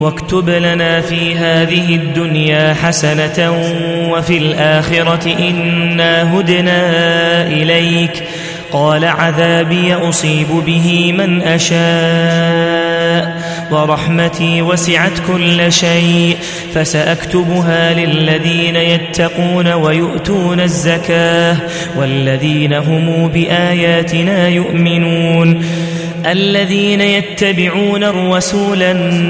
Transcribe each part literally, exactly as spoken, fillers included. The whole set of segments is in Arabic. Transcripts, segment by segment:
واكتب لنا في هذه الدنيا حسنة وفي الآخرة إنا هدنا إليك قال عذابي أصيب به من أشاء ورحمتي وسعت كل شيء فسأكتبها للذين يتقون ويؤتون الزكاة والذين هم بآياتنا يؤمنون الذين يتبعون الرسول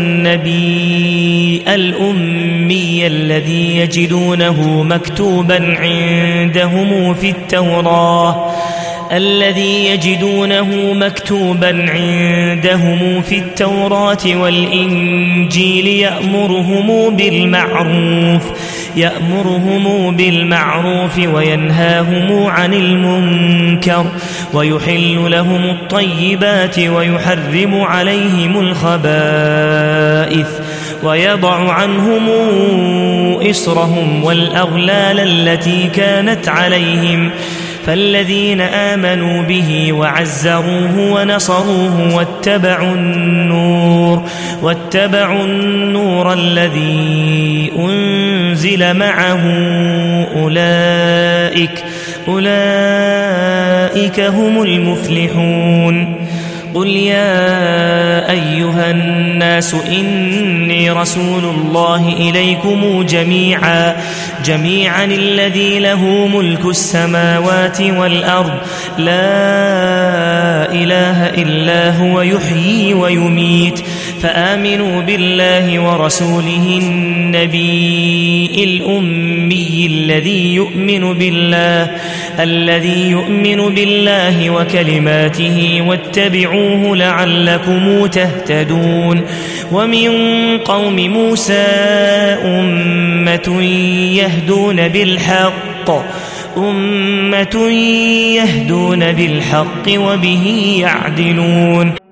النبي الأمي الذي يجدونه مكتوبا عندهم في التوراة الذي يجدونه مكتوبا عندهم في التوراة والإنجيل يأمرهم بالمعروف يأمرهم بالمعروف وينهاهم عن المنكر ويحل لهم الطيبات ويحرم عليهم الخبائث ويضع عنهم إصرهم والأغلال التي كانت عليهم فالذين آمنوا به وعزروه ونصروه واتبعوا النور واتبعوا النور الذي أنزل معه أولئك أولئك هم المفلحون قل يا أيها الناس إني رسول الله إليكم جميعا جميعا الذي له ملك السماوات والأرض لا إله إلا هو يحيي ويميت فآمنوا بالله ورسوله النبي الأمي الذي يؤمن بالله الذي يؤمن بالله وكلماته واتبعوه لعلكم تهتدون ومن قوم موسى أمة يهدون بالحق أمة يهدون بالحق وبه يعدلون